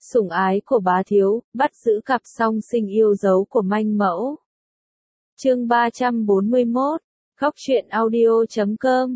sủng ái của bá thiếu, bắt giữ cặp song sinh yêu dấu của manh mẫu. Chương 341, Góc truyện audio.com.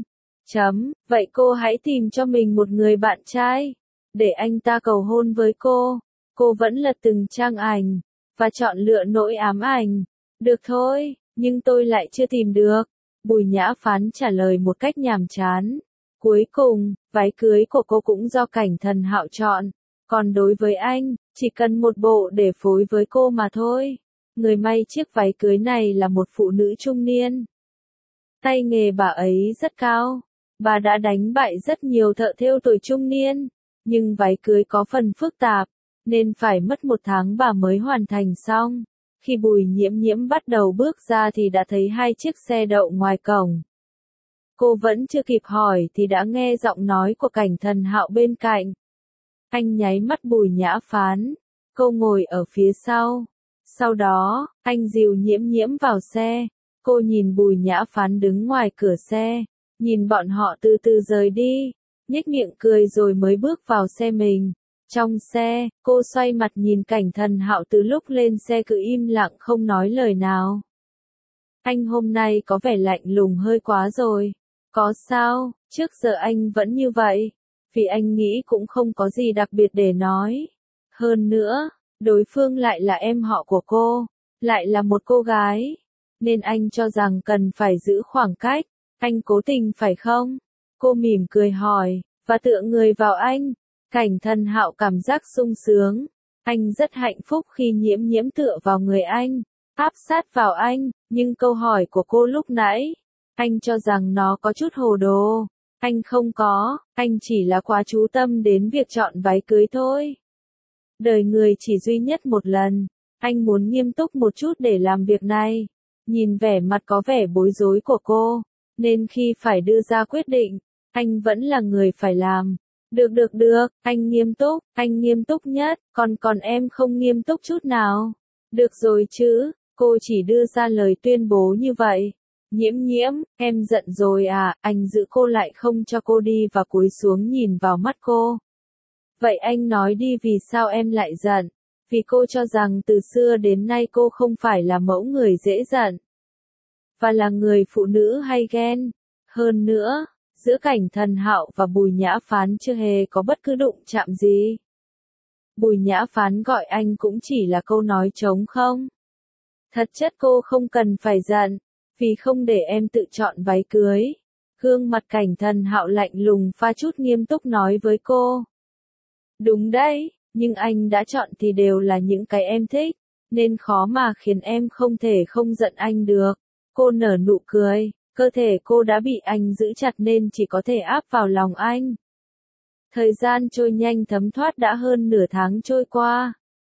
Vậy cô hãy tìm cho mình một người bạn trai, để anh ta cầu hôn với cô. Cô vẫn lật từng trang ảnh, và chọn lựa nỗi ám ảnh. Được thôi, nhưng tôi lại chưa tìm được. Bùi Nhã Phán trả lời một cách nhàm chán. Cuối cùng, váy cưới của cô cũng do Cảnh Thần Hạo chọn. Còn đối với anh, chỉ cần một bộ để phối với cô mà thôi. Người may chiếc váy cưới này là một phụ nữ trung niên. Tay nghề bà ấy rất cao. Bà đã đánh bại rất nhiều thợ thêu tuổi trung niên. Nhưng váy cưới có phần phức tạp, nên phải mất 1 tháng bà mới hoàn thành xong. Khi Bùi Nhiễm Nhiễm bắt đầu bước ra thì đã thấy 2 chiếc xe đậu ngoài cổng. Cô vẫn chưa kịp hỏi thì đã nghe giọng nói của Cảnh Thần Hạo bên cạnh. Anh nháy mắt Bùi Nhã Phán. Cô ngồi ở phía sau. Sau đó, anh dìu Nhiễm Nhiễm vào xe. Cô nhìn Bùi Nhã Phán đứng ngoài cửa xe. Nhìn bọn họ từ từ rời đi. Nhếch miệng cười rồi mới bước vào xe mình. Trong xe, cô xoay mặt nhìn Cảnh Thần Hạo từ lúc lên xe cứ im lặng không nói lời nào. Anh hôm nay có vẻ lạnh lùng hơi quá rồi. Có sao, trước giờ anh vẫn như vậy. Vì anh nghĩ cũng không có gì đặc biệt để nói. Hơn nữa, đối phương lại là em họ của cô, lại là một cô gái. Nên anh cho rằng cần phải giữ khoảng cách. Anh cố tình phải không? Cô mỉm cười hỏi, và tựa người vào anh. Cảnh Thần Hạo cảm giác sung sướng. Anh rất hạnh phúc khi Nhiễm Nhiễm tựa vào người anh, áp sát vào anh, nhưng câu hỏi của cô lúc nãy, anh cho rằng nó có chút hồ đồ. Anh không có, anh chỉ là quá chú tâm đến việc chọn váy cưới thôi. Đời người chỉ duy nhất một lần, anh muốn nghiêm túc một chút để làm việc này. Nhìn vẻ mặt có vẻ bối rối của cô, nên khi phải đưa ra quyết định, anh vẫn là người phải làm. Được, anh nghiêm túc nhất, còn em không nghiêm túc chút nào. Được rồi chứ, cô chỉ đưa ra lời tuyên bố như vậy. Nhiễm Nhiễm, em giận rồi à, anh giữ cô lại không cho cô đi và cúi xuống nhìn vào mắt cô. Vậy anh nói đi vì sao em lại giận? Vì cô cho rằng từ xưa đến nay cô không phải là mẫu người dễ giận. Và là người phụ nữ hay ghen. Hơn nữa, giữa Cảnh Thần Hạo và Bùi Nhã Phán chưa hề có bất cứ đụng chạm gì. Bùi Nhã Phán gọi anh cũng chỉ là câu nói trống không. Thật chất cô không cần phải giận, vì không để em tự chọn váy cưới. Gương mặt Cảnh Thần Hạo lạnh lùng pha chút nghiêm túc nói với cô. Đúng đấy, nhưng anh đã chọn thì đều là những cái em thích, nên khó mà khiến em không thể không giận anh được. Cô nở nụ cười. Cơ thể cô đã bị anh giữ chặt nên chỉ có thể áp vào lòng anh. Thời gian trôi nhanh thấm thoát đã hơn nửa tháng trôi qua.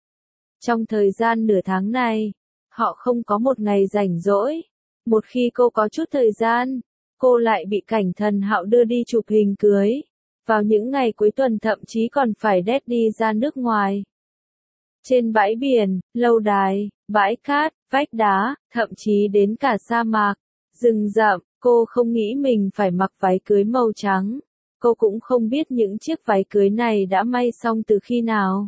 Trong thời gian nửa tháng này, họ không có một ngày rảnh rỗi. Một khi cô có chút thời gian, cô lại bị Cảnh Thần Hạo đưa đi chụp hình cưới. Vào những ngày cuối tuần thậm chí còn phải đét đi ra nước ngoài. Trên bãi biển, lâu đài, bãi cát, vách đá, thậm chí đến cả sa mạc, rừng rậm, cô không nghĩ mình phải mặc váy cưới màu trắng. Cô cũng không biết những chiếc váy cưới này đã may xong từ khi nào.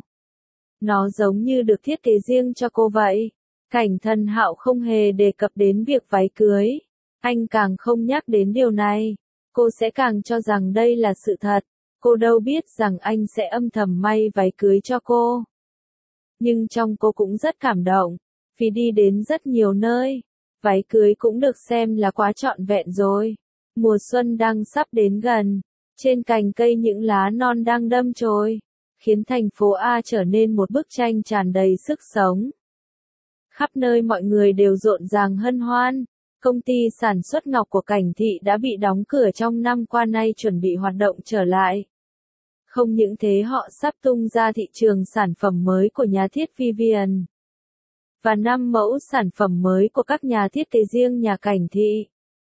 Nó giống như được thiết kế riêng cho cô vậy. Cảnh Thần Hạo không hề đề cập đến việc váy cưới. Anh càng không nhắc đến điều này, cô sẽ càng cho rằng đây là sự thật. Cô đâu biết rằng anh sẽ âm thầm may váy cưới cho cô. Nhưng trong cô cũng rất cảm động, vì đi đến rất nhiều nơi. Váy cưới cũng được xem là quá trọn vẹn rồi. Mùa xuân đang sắp đến gần. Trên cành cây những lá non đang đâm chồi, khiến thành phố A trở nên một bức tranh tràn đầy sức sống. Khắp nơi mọi người đều rộn ràng hân hoan. Công ty sản xuất ngọc của Cảnh Thị đã bị đóng cửa trong năm qua nay chuẩn bị hoạt động trở lại. Không những thế họ sắp tung ra thị trường sản phẩm mới của nhà thiết Vivian. Và 5 mẫu sản phẩm mới của các nhà thiết kế riêng nhà Cảnh Thị.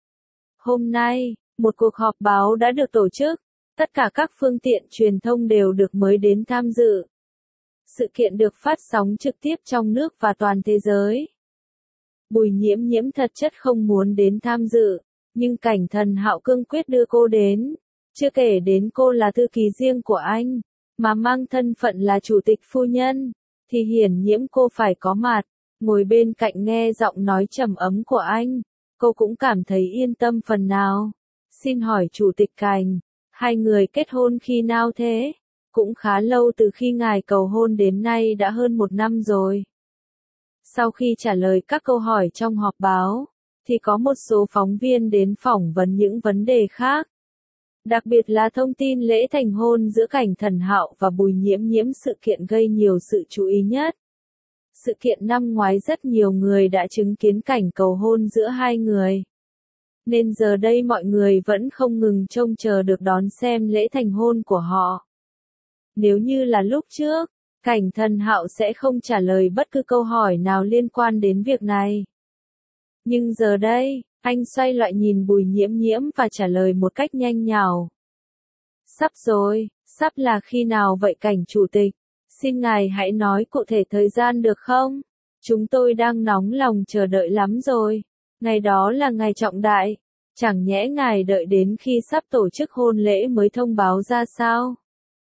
Hôm nay, một cuộc họp báo đã được tổ chức, tất cả các phương tiện truyền thông đều được mời đến tham dự. Sự kiện được phát sóng trực tiếp trong nước và toàn thế giới. Bùi Nhiễm Nhiễm thật chất không muốn đến tham dự, nhưng Cảnh Thần Hạo cương quyết đưa cô đến. Chưa kể đến cô là thư ký riêng của anh, mà mang thân phận là chủ tịch phu nhân, thì hiển nhiễm cô phải có mặt. Ngồi bên cạnh nghe giọng nói trầm ấm của anh, cô cũng cảm thấy yên tâm phần nào. Xin hỏi chủ tịch Cảnh, hai người kết hôn khi nào thế? Cũng khá lâu, từ khi ngài cầu hôn đến nay đã hơn 1 năm rồi. Sau khi trả lời các câu hỏi trong họp báo, thì có một số phóng viên đến phỏng vấn những vấn đề khác. Đặc biệt là thông tin lễ thành hôn giữa Cảnh Thần Hạo và Bùi Nhiễm Nhiễm, sự kiện gây nhiều sự chú ý nhất. Sự kiện năm ngoái rất nhiều người đã chứng kiến cảnh cầu hôn giữa hai người. Nên giờ đây mọi người vẫn không ngừng trông chờ được đón xem lễ thành hôn của họ. Nếu như là lúc trước, Cảnh Thần Hạo sẽ không trả lời bất cứ câu hỏi nào liên quan đến việc này. Nhưng giờ đây, anh xoay lại nhìn Bùi Nhiễm Nhiễm và trả lời một cách nhanh nhảu. Sắp rồi, sắp là khi nào vậy Cảnh chủ tịch? Xin ngài hãy nói cụ thể thời gian được không? Chúng tôi đang nóng lòng chờ đợi lắm rồi. Ngày đó là ngày trọng đại. Chẳng nhẽ ngài đợi đến khi sắp tổ chức hôn lễ mới thông báo ra sao?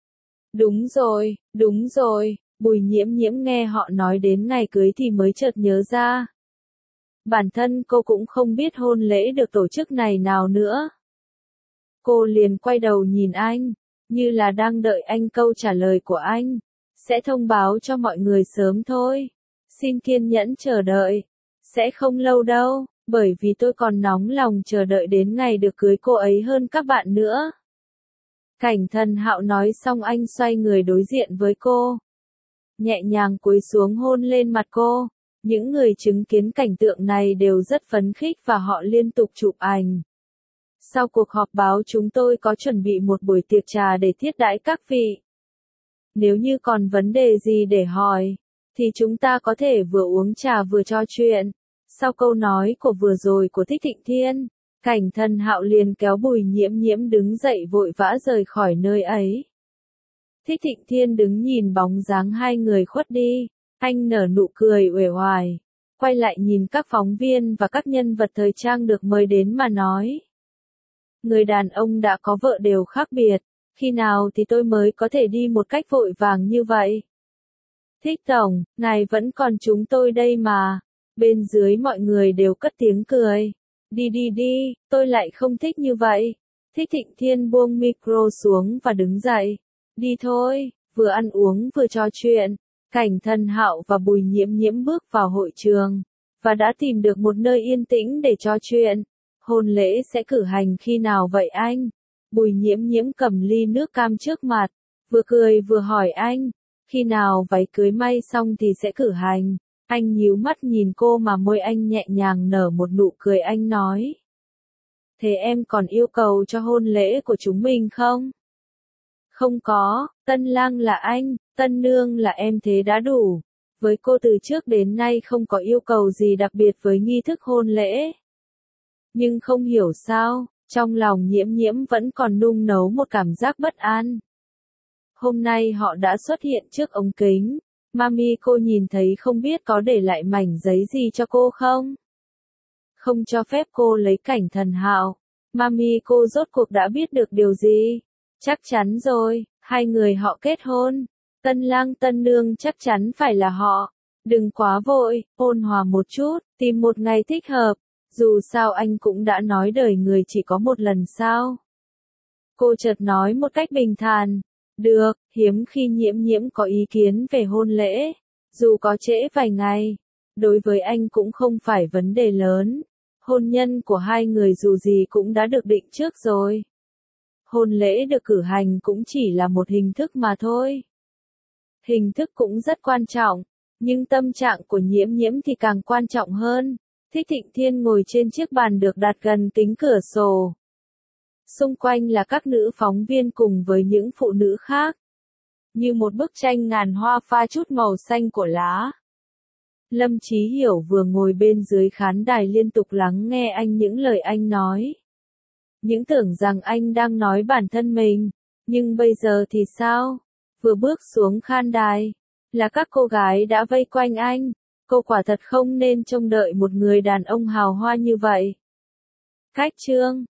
Đúng rồi, Bùi Nhiễm Nhiễm nghe họ nói đến ngày cưới thì mới chợt nhớ ra. Bản thân cô cũng không biết hôn lễ được tổ chức này nào nữa. Cô liền quay đầu nhìn anh, như là đang đợi anh câu trả lời của anh. Sẽ thông báo cho mọi người sớm thôi. Xin kiên nhẫn chờ đợi. Sẽ không lâu đâu, bởi vì tôi còn nóng lòng chờ đợi đến ngày được cưới cô ấy hơn các bạn nữa. Cảnh Thần Hạo nói xong anh xoay người đối diện với cô. Nhẹ nhàng cúi xuống hôn lên mặt cô. Những người chứng kiến cảnh tượng này đều rất phấn khích và họ liên tục chụp ảnh. Sau cuộc họp báo chúng tôi có chuẩn bị một buổi tiệc trà để thiết đãi các vị. Nếu như còn vấn đề gì để hỏi, thì chúng ta có thể vừa uống trà vừa trò chuyện. Sau câu nói của vừa rồi của Thích Thịnh Thiên, Cảnh Thần Hạo liền kéo Bùi Nhiễm Nhiễm đứng dậy vội vã rời khỏi nơi ấy. Thích Thịnh Thiên đứng nhìn bóng dáng hai người khuất đi, anh nở nụ cười uể oải, quay lại nhìn các phóng viên và các nhân vật thời trang được mời đến mà nói. Người đàn ông đã có vợ đều khác biệt. Khi nào thì tôi mới có thể đi một cách vội vàng như vậy? Thích tổng, ngài vẫn còn chúng tôi đây mà. Bên dưới mọi người đều cất tiếng cười. Đi, tôi lại không thích như vậy. Thích Thịnh Thiên buông micro xuống và đứng dậy. Đi thôi, vừa ăn uống vừa trò chuyện. Cảnh Thần Hạo và Bùi Nhiễm Nhiễm bước vào hội trường, và đã tìm được một nơi yên tĩnh để trò chuyện. Hôn lễ sẽ cử hành khi nào vậy anh? Bùi Nhiễm Nhiễm cầm ly nước cam trước mặt, vừa cười vừa hỏi anh, khi nào váy cưới may xong thì sẽ cử hành. Anh nhíu mắt nhìn cô mà môi anh nhẹ nhàng nở một nụ cười, anh nói. Thế em còn yêu cầu cho hôn lễ của chúng mình không? Không có, tân lang là anh, tân nương là em, thế đã đủ. Với cô từ trước đến nay không có yêu cầu gì đặc biệt với nghi thức hôn lễ. Nhưng không hiểu sao, trong lòng Nhiễm Nhiễm vẫn còn nung nấu một cảm giác bất an. Hôm nay họ đã xuất hiện trước ống kính. Mami cô nhìn thấy không biết có để lại mảnh giấy gì cho cô không? Không cho phép cô lấy Cảnh Thần Hạo. Mami cô rốt cuộc đã biết được điều gì? Chắc chắn rồi, hai người họ kết hôn. Tân lang tân nương chắc chắn phải là họ. Đừng quá vội, ôn hòa một chút, tìm một ngày thích hợp. Dù sao anh cũng đã nói đời người chỉ có một lần sao? Cô chợt nói một cách bình thản. Được, hiếm khi Nhiễm Nhiễm có ý kiến về hôn lễ. Dù có trễ vài ngày, đối với anh cũng không phải vấn đề lớn. Hôn nhân của hai người dù gì cũng đã được định trước rồi. Hôn lễ được cử hành cũng chỉ là một hình thức mà thôi. Hình thức cũng rất quan trọng, nhưng tâm trạng của Nhiễm Nhiễm thì càng quan trọng hơn. Thích Thịnh Thiên ngồi trên chiếc bàn được đặt gần kính cửa sổ. Xung quanh là các nữ phóng viên cùng với những phụ nữ khác. Như một bức tranh ngàn hoa pha chút màu xanh của lá. Lâm Chí Hiểu vừa ngồi bên dưới khán đài liên tục lắng nghe anh những lời anh nói. Những tưởng rằng anh đang nói bản thân mình. Nhưng bây giờ thì sao? Vừa bước xuống khán đài, là các cô gái đã vây quanh anh. Cô quả thật không nên trông đợi một người đàn ông hào hoa như vậy. Khách trương,